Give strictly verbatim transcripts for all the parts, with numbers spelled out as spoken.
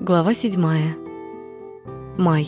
Глава седьмая. Май.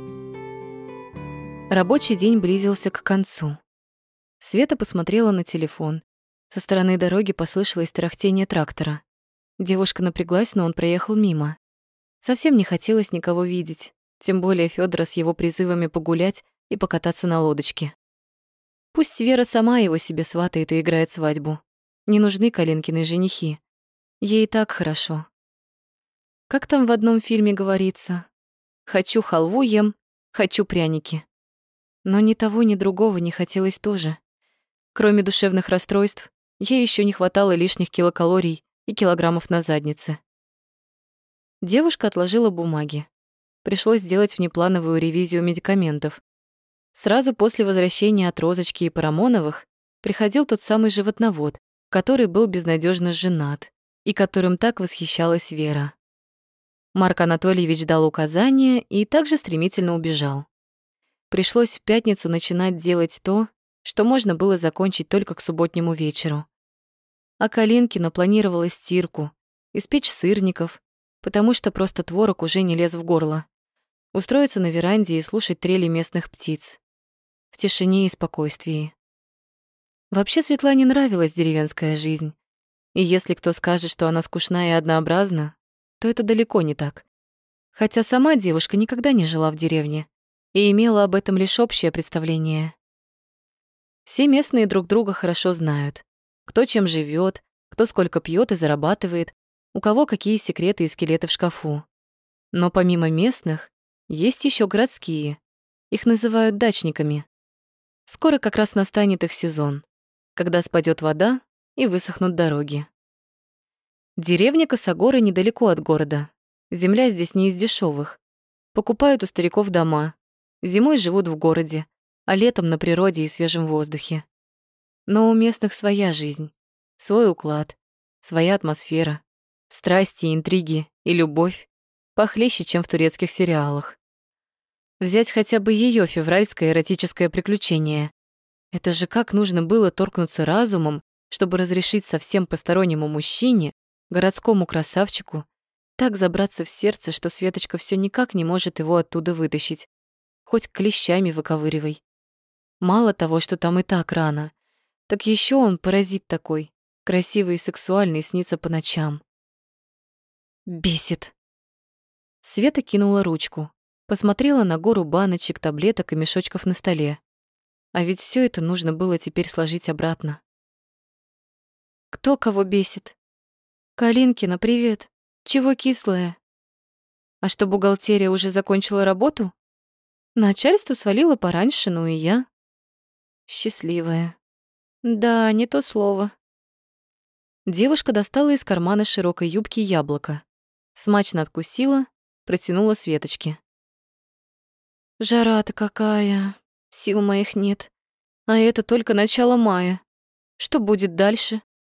Рабочий день близился к концу. Света посмотрела на телефон. Со стороны дороги послышалось тарахтение трактора. Девушка напряглась, но он проехал мимо. Совсем не хотелось никого видеть, тем более Фёдора с его призывами погулять и покататься на лодочке. Пусть Вера сама его себе сватает и играет свадьбу. Не нужны Калинкины женихи. Ей и так хорошо. Как там в одном фильме говорится? «Хочу халву ем, хочу пряники». Но ни того, ни другого не хотелось тоже. Кроме душевных расстройств, ей еще не хватало лишних килокалорий и килограммов на заднице. Девушка отложила бумаги. Пришлось сделать внеплановую ревизию медикаментов. Сразу после возвращения от Розочки и Парамоновых приходил тот самый животновод, который был безнадежно женат и которым так восхищалась Вера. Марк Анатольевич дал указания и также стремительно убежал. Пришлось в пятницу начинать делать то, что можно было закончить только к субботнему вечеру. А Калинкина планировала стирку, испечь сырников, потому что просто творог уже не лез в горло, устроиться на веранде и слушать трели местных птиц. В тишине и спокойствии. Вообще Светлане нравилась деревенская жизнь. И если кто скажет, что она скучна и однообразна, то это далеко не так. Хотя сама девушка никогда не жила в деревне и имела об этом лишь общее представление. Все местные друг друга хорошо знают. Кто чем живет, кто сколько пьет и зарабатывает, у кого какие секреты и скелеты в шкафу. Но помимо местных, есть еще городские. Их называют дачниками. Скоро как раз настанет их сезон, когда спадет вода и высохнут дороги. Деревня Косогоры недалеко от города. Земля здесь не из дешевых. Покупают у стариков дома. Зимой живут в городе, а летом на природе и свежем воздухе. Но у местных своя жизнь, свой уклад, своя атмосфера, страсти, интриги и любовь похлеще, чем в турецких сериалах. Взять хотя бы ее февральское эротическое приключение. Это же как нужно было торкнуться разумом, чтобы разрешить совсем постороннему мужчине, городскому красавчику, так забраться в сердце, что Светочка все никак не может его оттуда вытащить. Хоть клещами выковыривай. Мало того, что там и так рано, так еще он паразит такой, красивый и сексуальный, снится по ночам. Бесит. Света кинула ручку, посмотрела на гору баночек, таблеток и мешочков на столе. А ведь все это нужно было теперь сложить обратно. Кто кого бесит? Калинкина, привет. Чего кислая? А что, бухгалтерия уже закончила работу? Начальство свалило пораньше, ну и я. Счастливая. Да, не то слово. Девушка достала из кармана широкой юбки яблоко. Смачно откусила, протянула Светочке. Жара-то какая. Сил моих нет. А это только начало мая. Что будет дальше?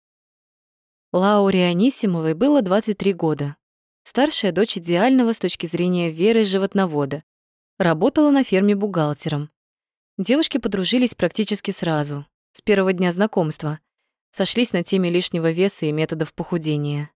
Лауре Анисимовой было двадцать три года. Старшая дочь идеального с точки зрения Веры животновода. Работала на ферме бухгалтером. Девушки подружились практически сразу, с первого дня знакомства. Сошлись на теме лишнего веса и методов похудения.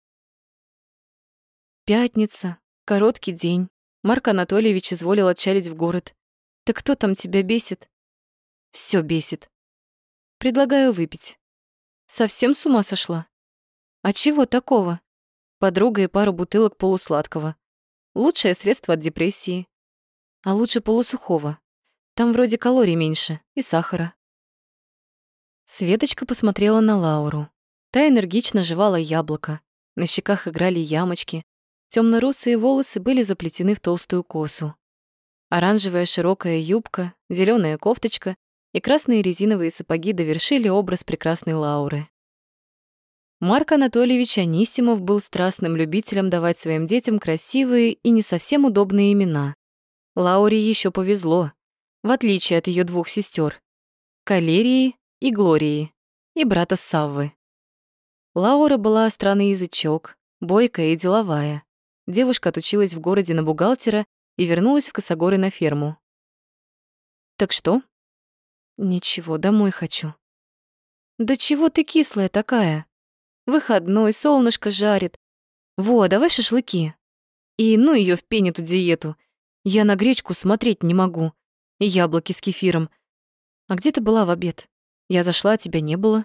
Пятница, короткий день. Марк Анатольевич изволил отчалить в город. Так кто там тебя бесит? Всё бесит. Предлагаю выпить. Совсем с ума сошла? А чего такого? Подруга и пару бутылок полусладкого. Лучшее средство от депрессии. А лучше полусухого. Там вроде калорий меньше и сахара. Светочка посмотрела на Лауру. Та энергично жевала яблоко. На щеках играли ямочки. Тёмно-русые волосы были заплетены в толстую косу. Оранжевая широкая юбка, зелёная кофточка и красные резиновые сапоги довершили образ прекрасной Лауры. Марк Анатольевич Анисимов был страстным любителем давать своим детям красивые и не совсем удобные имена. Лауре еще повезло, в отличие от ее двух сестер Калерии и Глории, и брата Саввы. Лаура была странный язычок, бойкая и деловая. Девушка отучилась в городе на бухгалтера и вернулась в Косогоры на ферму. «Так что?» «Ничего, домой хочу». «Да чего ты кислая такая? Выходной, солнышко жарит. Во, давай шашлыки». И ну ее в пень эту диету. Я на гречку смотреть не могу. И яблоки с кефиром. А где ты была в обед? Я зашла, а тебя не было.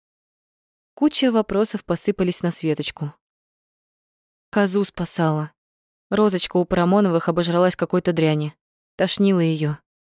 Куча вопросов посыпались на Светочку. Козу спасала. Розочка у Парамоновых обожралась какой-то дряни. Тошнило ее.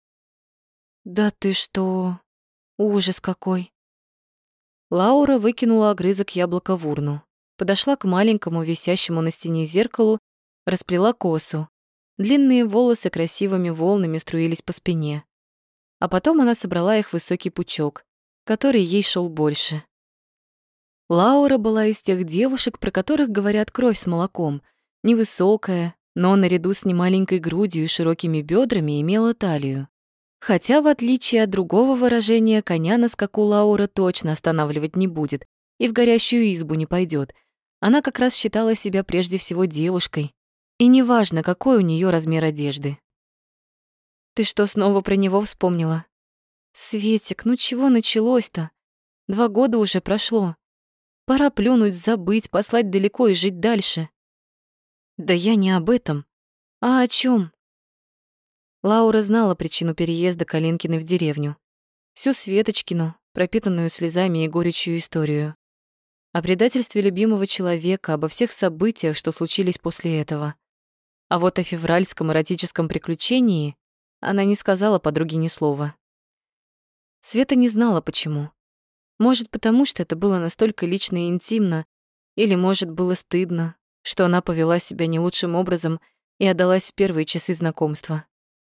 Да ты что? Ужас какой. Лаура выкинула огрызок яблока в урну. Подошла к маленькому висящему на стене зеркалу, расплела косу. Длинные волосы красивыми волнами струились по спине. А потом она собрала их в высокий пучок, который ей шел больше. Лаура была из тех девушек, про которых говорят кровь с молоком. Невысокая, но наряду с немаленькой грудью и широкими бедрами имела талию. Хотя, в отличие от другого выражения, коня на скаку Лаура точно останавливать не будет и в горящую избу не пойдет. Она как раз считала себя прежде всего девушкой, и неважно, какой у нее размер одежды. «Ты что, снова про него вспомнила?» «Светик, ну чего началось-то? Два года уже прошло. Пора плюнуть, забыть, послать далеко и жить дальше». «Да я не об этом. А о чем? Лаура знала причину переезда Калинкиной в деревню. Всю Светочкину, пропитанную слезами и горечью историю. О предательстве любимого человека, обо всех событиях, что случились после этого. А вот о февральском эротическом приключении она не сказала подруге ни слова. Света не знала, почему. Может, потому что это было настолько лично и интимно, или, может, было стыдно, что она повела себя не лучшим образом и отдалась в первые часы знакомства.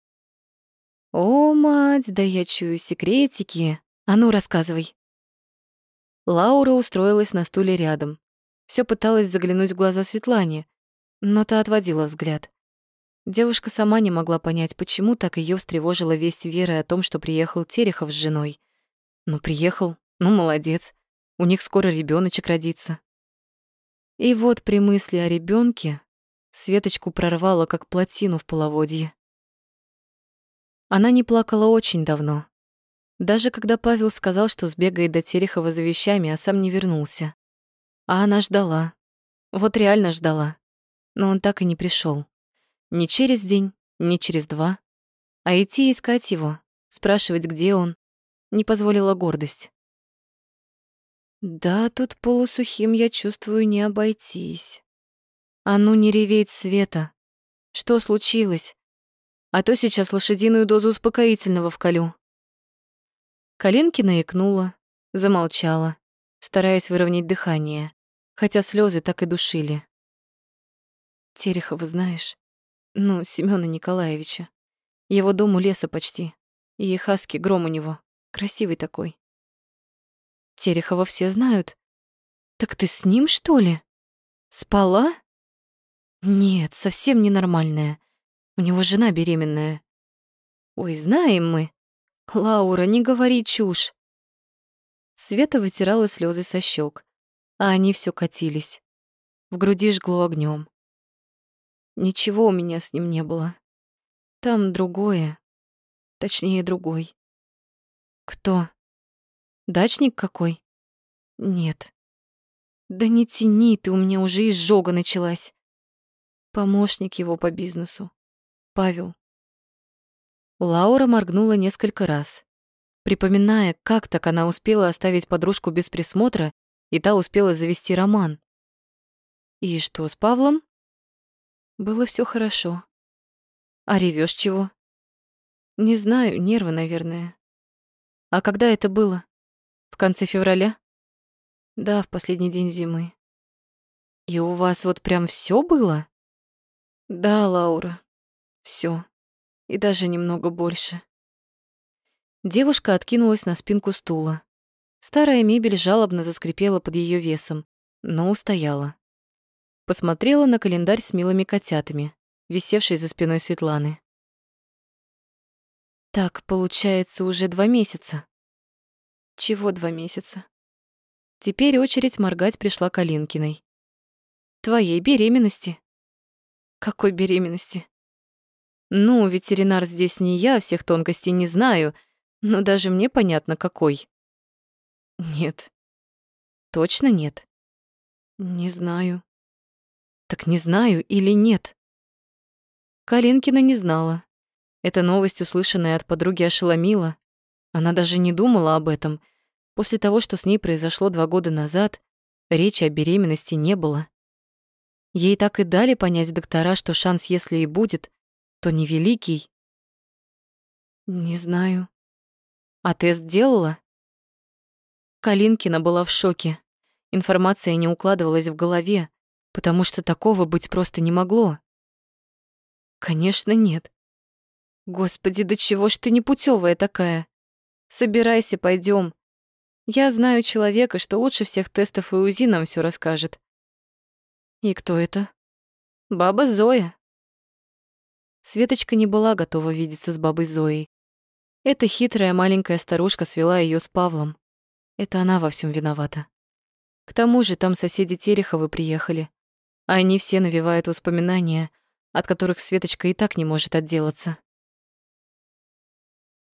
«О, мать, да я чую секретики. А ну, рассказывай». Лаура устроилась на стуле рядом. Всё пыталась заглянуть в глаза Светлане, но та отводила взгляд. Девушка сама не могла понять, почему так её встревожила весть Веры о том, что приехал Терехов с женой. Ну, приехал, ну, молодец. У них скоро ребёночек родится. И вот при мысли о ребёнке Светочку прорвало, как плотину в половодье. Она не плакала очень давно. Даже когда Павел сказал, что сбегает до Терехова за вещами, а сам не вернулся. А она ждала. Вот реально ждала. Но он так и не пришёл. Ни через день, ни через два. А идти искать его, спрашивать, где он, не позволила гордость. Да, тут полусухим, я чувствую, не обойтись. А ну не реветь, Света. Что случилось? А то сейчас лошадиную дозу успокоительного вколю. Калинкина икнула, замолчала, стараясь выровнять дыхание, хотя слезы так и душили. Терехова знаешь? Ну, Семёна Николаевича. Его дом у леса почти. И хаски, гром у него. Красивый такой. Терехова все знают. Так ты с ним, что ли? Спала? Нет, совсем ненормальная. У него жена беременная. Ой, знаем мы. Лаура, не говори чушь. Света вытирала слезы со щек, а они все катились. В груди жгло огнем. Ничего у меня с ним не было. Там другое. Точнее, другой. Кто? Дачник какой? Нет. Да не тяни ты, у меня уже изжога началась. Помощник его по бизнесу. Павел. Лаура моргнула несколько раз, припоминая, как так она успела оставить подружку без присмотра, и та успела завести роман. И что с Павлом? Было все хорошо. А ревёшь чего? Не знаю, нервы, наверное. А когда это было? В конце февраля? Да, в последний день зимы. И у вас вот прям все было? Да, Лаура, все. И даже немного больше. Девушка откинулась на спинку стула. Старая мебель жалобно заскрипела под ее весом, но устояла. Посмотрела на календарь с милыми котятами, висевший за спиной Светланы. Так, получается, уже два месяца. Чего два месяца? Теперь очередь моргать пришла к Алинкиной. Твоей беременности. Какой беременности? Ну, ветеринар здесь не я, всех тонкостей не знаю, но даже мне понятно, какой. Нет. Точно нет? Не знаю. Так не знаю или нет? Калинкина не знала. Эта новость, услышанная от подруги, ошеломила. Она даже не думала об этом. После того, что с ней произошло два года назад, речи о беременности не было. Ей так и дали понять доктора, что шанс, если и будет, то невеликий. Не знаю. А тест делала? Калинкина была в шоке. Информация не укладывалась в голове, потому что такого быть просто не могло. Конечно, нет. Господи, да чего ж ты непутевая такая? Собирайся, пойдем. Я знаю человека, что лучше всех тестов и УЗИ нам все расскажет. И кто это? Баба Зоя. Светочка не была готова видеться с бабой Зоей. Эта хитрая маленькая старушка свела ее с Павлом. Это она во всем виновата. К тому же там соседи Тереховы приехали, а они все навевают воспоминания, от которых Светочка и так не может отделаться.